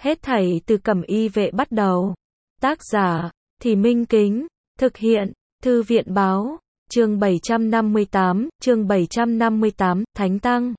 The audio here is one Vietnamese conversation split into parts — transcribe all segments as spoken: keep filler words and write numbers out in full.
Hết thảy từ Cẩm Y vệ bắt đầu. Tác giả, Thì Minh Kính. Thực hiện, Thư viện Báo. Chương bảy trăm năm mươi tám, chương bảy trăm năm mươi tám, Thánh Tăng.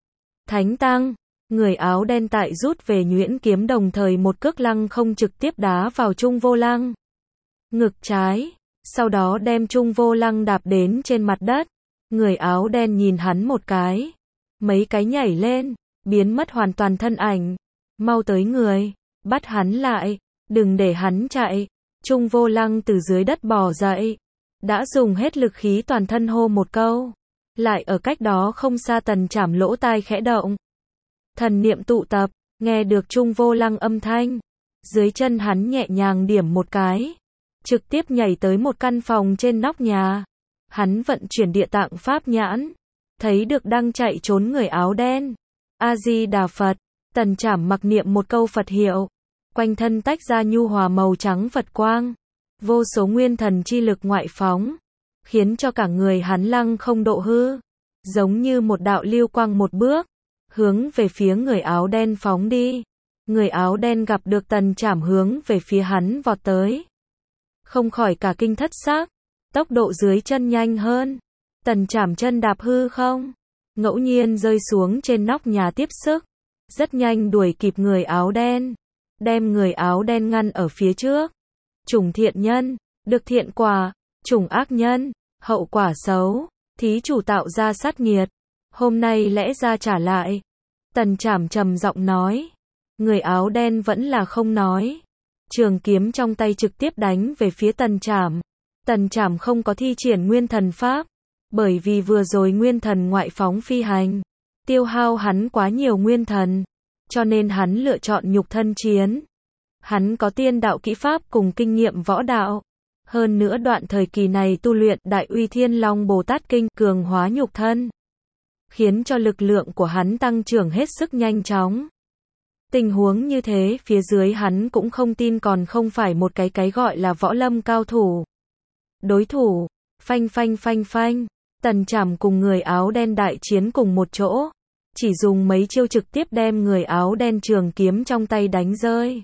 Thánh Tăng, người áo đen tại rút về nhuyễn kiếm đồng thời một cước lăng không trực tiếp đá vào Trung Vô Lăng. Ngực trái, sau đó đem Trung Vô Lăng đạp đến trên mặt đất. Người áo đen nhìn hắn một cái. Mấy cái nhảy lên, biến mất hoàn toàn thân ảnh. Mau tới người, bắt hắn lại, đừng để hắn chạy. Trung Vô Lăng từ dưới đất bò dậy. Đã dùng hết lực khí toàn thân hô một câu. Lại ở cách đó không xa Tần Trảm lỗ tai khẽ động. Thần niệm tụ tập, nghe được Trung Vô Lăng âm thanh. Dưới chân hắn nhẹ nhàng điểm một cái. Trực tiếp nhảy tới một căn phòng trên nóc nhà. Hắn vận chuyển địa tạng pháp nhãn. Thấy được đang chạy trốn người áo đen. A-di-đà Phật. Tần Trảm mặc niệm một câu Phật hiệu. Quanh thân tách ra nhu hòa màu trắng Phật quang. Vô số nguyên thần chi lực ngoại phóng. Khiến cho cả người hắn lăng không độ hư. Giống như một đạo lưu quang một bước. Hướng về phía người áo đen phóng đi. Người áo đen gặp được Tần Trảm hướng về phía hắn vọt tới. Không khỏi cả kinh thất xác. Tốc độ dưới chân nhanh hơn. Tần Trảm chân đạp hư không. Ngẫu nhiên rơi xuống trên nóc nhà tiếp sức. Rất nhanh đuổi kịp người áo đen. Đem người áo đen ngăn ở phía trước. Chủng thiện nhân, được thiện quả. Chủng ác nhân, hậu quả xấu. Thí chủ tạo ra sát nghiệt. Hôm nay lẽ ra trả lại. Tần Trảm trầm giọng nói. Người áo đen vẫn là không nói. Trường kiếm trong tay trực tiếp đánh về phía Tần Trảm. Tần Trảm không có thi triển nguyên thần pháp. Bởi vì vừa rồi nguyên thần ngoại phóng phi hành. Tiêu hao hắn quá nhiều nguyên thần. Cho nên hắn lựa chọn nhục thân chiến. Hắn có tiên đạo kỹ pháp cùng kinh nghiệm võ đạo. Hơn nữa đoạn thời kỳ này tu luyện Đại Uy Thiên Long Bồ Tát Kinh cường hóa nhục thân. Khiến cho lực lượng của hắn tăng trưởng hết sức nhanh chóng. Tình huống như thế phía dưới hắn cũng không tin còn không phải một cái cái gọi là võ lâm cao thủ. Đối thủ, phanh phanh phanh phanh. Tần Trảm cùng người áo đen đại chiến cùng một chỗ. Chỉ dùng mấy chiêu trực tiếp đem người áo đen trường kiếm trong tay đánh rơi.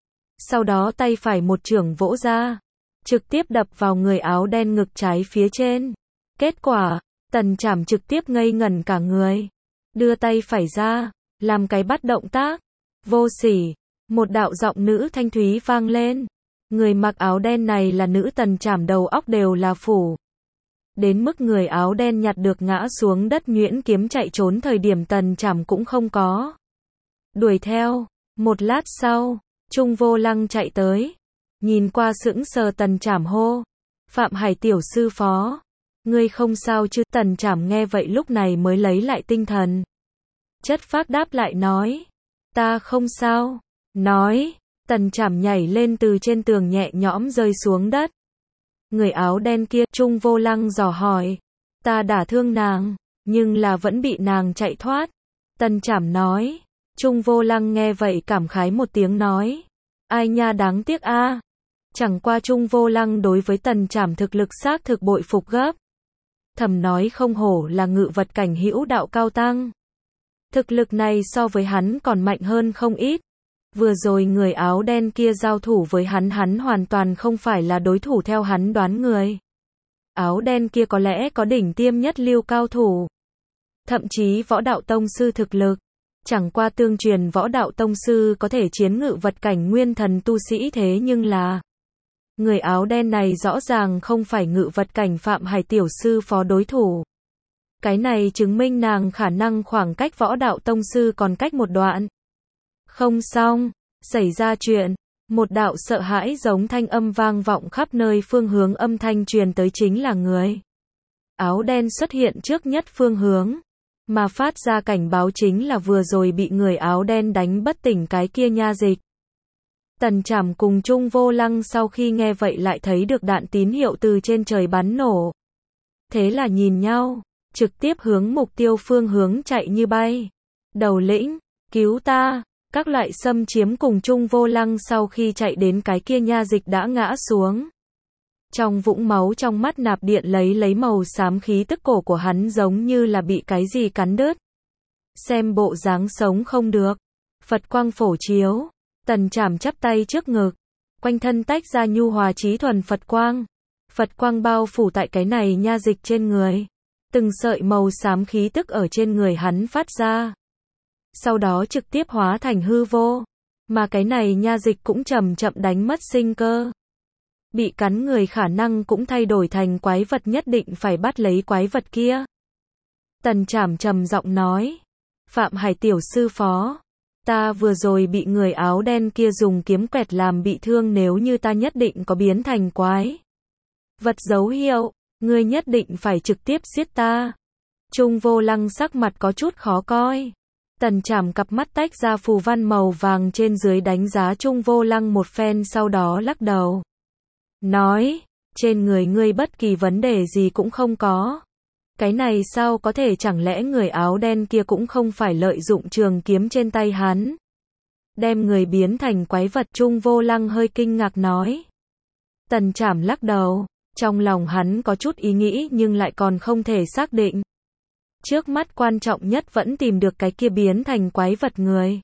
Sau đó tay phải một chưởng vỗ ra. Trực tiếp đập vào người áo đen ngực trái phía trên. Kết quả, Tần Trảm trực tiếp ngây ngẩn cả người. Đưa tay phải ra, làm cái bắt động tác. Vô sỉ, một đạo giọng nữ thanh thúy vang lên. Người mặc áo đen này là nữ. Tần Trảm đầu óc đều là phủ. Đến mức người áo đen nhặt được ngã xuống đất nhuyễn kiếm chạy trốn thời điểm Tần Trảm cũng không có đuổi theo. Một lát sau, Trung Vô Lăng chạy tới. Nhìn qua sững sờ Tần Trảm hô. Phạm Hải tiểu sư phó. Ngươi không sao chứ? Tần Trảm nghe vậy lúc này mới lấy lại tinh thần. Chất phác đáp lại nói. Ta không sao. Nói. Tần Trảm nhảy lên từ trên tường nhẹ nhõm rơi xuống đất. Người áo đen kia, Trung Vô Lăng dò hỏi. Ta đả thương nàng, nhưng là vẫn bị nàng chạy thoát. Tần Trảm nói. Trung Vô Lăng nghe vậy cảm khái một tiếng nói. Ai nha đáng tiếc a. Chẳng qua Trung Vô Lăng đối với Tần Trảm thực lực xác thực bội phục gấp. Thầm nói không hổ là ngự vật cảnh hữu đạo cao tăng. Thực lực này so với hắn còn mạnh hơn không ít. Vừa rồi người áo đen kia giao thủ với hắn hắn hoàn toàn không phải là đối thủ theo hắn đoán người. Áo đen kia có lẽ có đỉnh tiêm nhất lưu cao thủ. Thậm chí võ đạo tông sư thực lực. Chẳng qua tương truyền võ đạo tông sư có thể chiến ngự vật cảnh nguyên thần tu sĩ thế nhưng là. Người áo đen này rõ ràng không phải ngự vật cảnh Phạm Hải tiểu sư phó đối thủ. Cái này chứng minh nàng khả năng khoảng cách võ đạo tông sư còn cách một đoạn. Không xong, xảy ra chuyện, một đạo sợ hãi giống thanh âm vang vọng khắp nơi phương hướng âm thanh truyền tới chính là người. Áo đen xuất hiện trước nhất phương hướng, mà phát ra cảnh báo chính là vừa rồi bị người áo đen đánh bất tỉnh cái kia nha dịch. Tần Trảm cùng Trung Vô Lăng sau khi nghe vậy lại thấy được đạn tín hiệu từ trên trời bắn nổ. Thế là nhìn nhau, trực tiếp hướng mục tiêu phương hướng chạy như bay. Đầu lĩnh, cứu ta! Các loại xâm chiếm cùng Trung Vô Lăng sau khi chạy đến cái kia nha dịch đã ngã xuống. Trong vũng máu trong mắt nạp điện lấy lấy màu xám khí tức cổ của hắn giống như là bị cái gì cắn đứt. Xem bộ dáng sống không được. Phật quang phổ chiếu. Tần Trảm chắp tay trước ngực, quanh thân tách ra nhu hòa trí thuần Phật quang. Phật quang bao phủ tại cái này nha dịch trên người. Từng sợi màu xám khí tức ở trên người hắn phát ra. Sau đó trực tiếp hóa thành hư vô. Mà cái này nha dịch cũng chậm chậm đánh mất sinh cơ. Bị cắn người khả năng cũng thay đổi thành quái vật, nhất định phải bắt lấy quái vật kia. Tần Trảm trầm giọng nói. Phạm Hải tiểu sư phó. Ta vừa rồi bị người áo đen kia dùng kiếm quẹt làm bị thương, nếu như ta nhất định có biến thành quái vật dấu hiệu, ngươi nhất định phải trực tiếp giết ta. Trung Vô Lăng sắc mặt có chút khó coi. Tần Trảm cặp mắt tách ra phù văn màu vàng trên dưới đánh giá Trung Vô Lăng một phen, sau đó lắc đầu. Nói, trên người ngươi bất kỳ vấn đề gì cũng không có. Cái này sao có thể, chẳng lẽ người áo đen kia cũng không phải lợi dụng trường kiếm trên tay hắn đem người biến thành quái vật? Trung Vô Lăng hơi kinh ngạc nói. Tần Trảm lắc đầu, trong lòng hắn có chút ý nghĩ nhưng lại còn không thể xác định. Trước mắt quan trọng nhất vẫn tìm được cái kia biến thành quái vật người.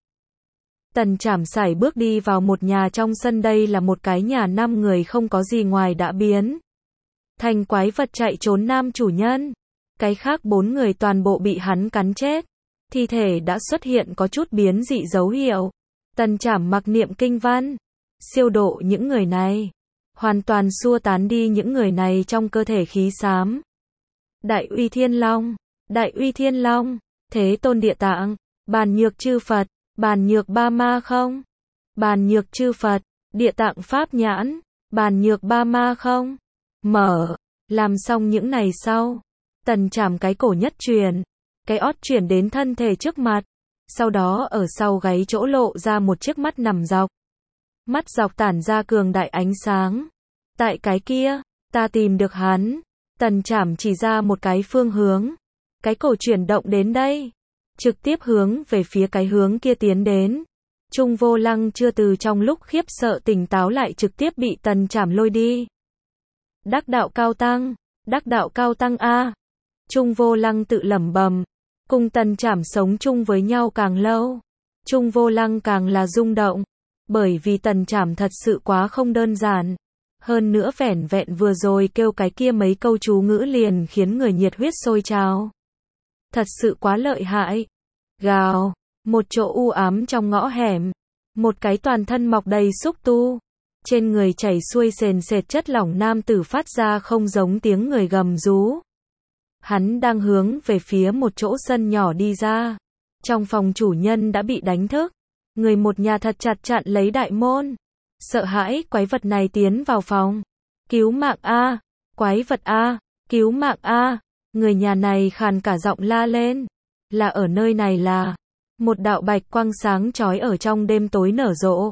Tần Trảm sải bước đi vào một nhà trong sân, đây là một cái nhà năm người, không có gì ngoài đã biến thành quái vật chạy trốn nam chủ nhân. Cái khác bốn người toàn bộ bị hắn cắn chết. Thi thể đã xuất hiện có chút biến dị dấu hiệu. Tần Trảm mặc niệm kinh văn, siêu độ những người này, hoàn toàn xua tán đi những người này trong cơ thể khí xám. Đại Uy Thiên Long, Đại Uy Thiên Long, Thế Tôn Địa Tạng, Bàn Nhược Chư Phật, Bàn Nhược Ba Ma không, Bàn Nhược Chư Phật, Địa Tạng Pháp Nhãn, Bàn Nhược Ba Ma không. Mở, làm xong những này sau, Tần Trảm cái cổ nhất truyền, cái ót chuyển đến thân thể trước mặt, sau đó ở sau gáy chỗ lộ ra một chiếc mắt nằm dọc. Mắt dọc tản ra cường đại ánh sáng. Tại cái kia, ta tìm được hắn. Tần Trảm chỉ ra một cái phương hướng. Cái cổ chuyển động đến đây, trực tiếp hướng về phía cái hướng kia tiến đến. Trung Vô Lăng chưa từ trong lúc khiếp sợ tỉnh táo lại, trực tiếp bị Tần Trảm lôi đi. Đắc đạo cao tăng, đắc đạo cao tăng a. Trung Vô Lăng tự lẩm bẩm. Cùng Tần Trảm sống chung với nhau càng lâu, Trung Vô Lăng càng là rung động, bởi vì Tần Trảm thật sự quá không đơn giản. Hơn nữa vẻn vẹn vừa rồi kêu cái kia mấy câu chú ngữ liền khiến người nhiệt huyết sôi trào. Thật sự quá lợi hại. Gào, một chỗ u ám trong ngõ hẻm, một cái toàn thân mọc đầy xúc tu, trên người chảy xuôi sền sệt chất lỏng nam tử phát ra không giống tiếng người gầm rú. Hắn đang hướng về phía một chỗ sân nhỏ đi ra. Trong phòng chủ nhân đã bị đánh thức. Người một nhà thật chặt chặn lấy đại môn. Sợ hãi quái vật này tiến vào phòng. Cứu mạng a, quái vật a, cứu mạng a. Người nhà này khàn cả giọng la lên. Là ở nơi này là. Một đạo bạch quang sáng chói ở trong đêm tối nở rộ.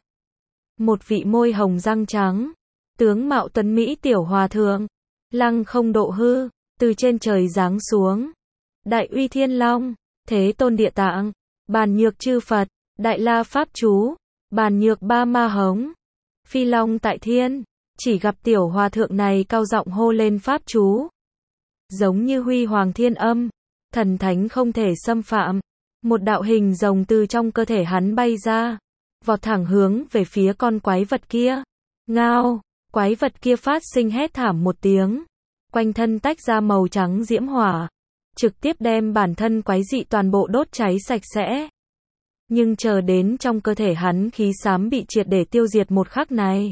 Một vị môi hồng răng trắng, tướng mạo tuấn mỹ tiểu hòa thượng, lăng không độ hư, từ trên trời giáng xuống. Đại Uy Thiên Long, Thế Tôn Địa Tạng, Bàn Nhược Chư Phật, Đại La Pháp Chú, Bàn Nhược Ba Ma Hống, Phi Long tại thiên. Chỉ gặp tiểu hòa thượng này cao giọng hô lên pháp chú, giống như huy hoàng thiên âm, thần thánh không thể xâm phạm. Một đạo hình rồng từ trong cơ thể hắn bay ra, vọt thẳng hướng về phía con quái vật kia. Ngao, quái vật kia phát sinh hét thảm một tiếng, quanh thân tách ra màu trắng diễm hỏa, trực tiếp đem bản thân quái dị toàn bộ đốt cháy sạch sẽ. Nhưng chờ đến trong cơ thể hắn khí xám bị triệt để tiêu diệt một khắc này,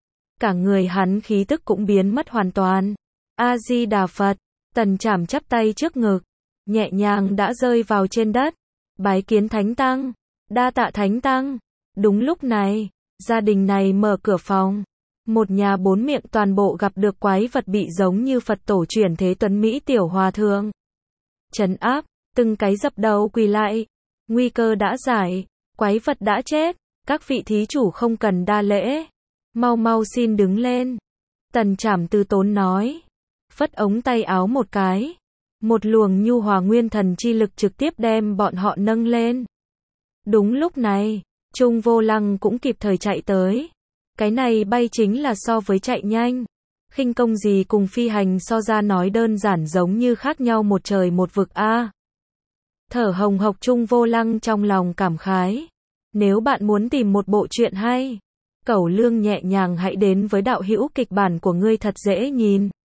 cả người hắn khí tức cũng biến mất hoàn toàn. A Di Đà Phật. Tần Trảm chắp tay trước ngực, nhẹ nhàng đã rơi vào trên đất, bái kiến Thánh Tăng, đa tạ Thánh Tăng. Đúng lúc này, gia đình này mở cửa phòng. Một nhà bốn miệng toàn bộ gặp được quái vật bị giống như Phật tổ chuyển thế tuấn mỹ tiểu hòa thượng trấn áp, từng cái dập đầu quỳ lại. Nguy cơ đã giải, quái vật đã chết, các vị thí chủ không cần đa lễ, mau mau xin đứng lên. Tần Trảm từ tốn nói, phất ống tay áo một cái, một luồng nhu hòa nguyên thần chi lực trực tiếp đem bọn họ nâng lên. Đúng lúc này, Trung Vô Lăng cũng kịp thời chạy tới. Cái này bay chính là so với chạy nhanh. Khinh công gì cùng phi hành so ra nói đơn giản giống như khác nhau một trời một vực a. Thở hồng hộc Trung Vô Lăng trong lòng cảm khái. Nếu bạn muốn tìm một bộ truyện hay, cẩu lương nhẹ nhàng hãy đến với đạo hữu kịch bản của ngươi thật dễ nhìn.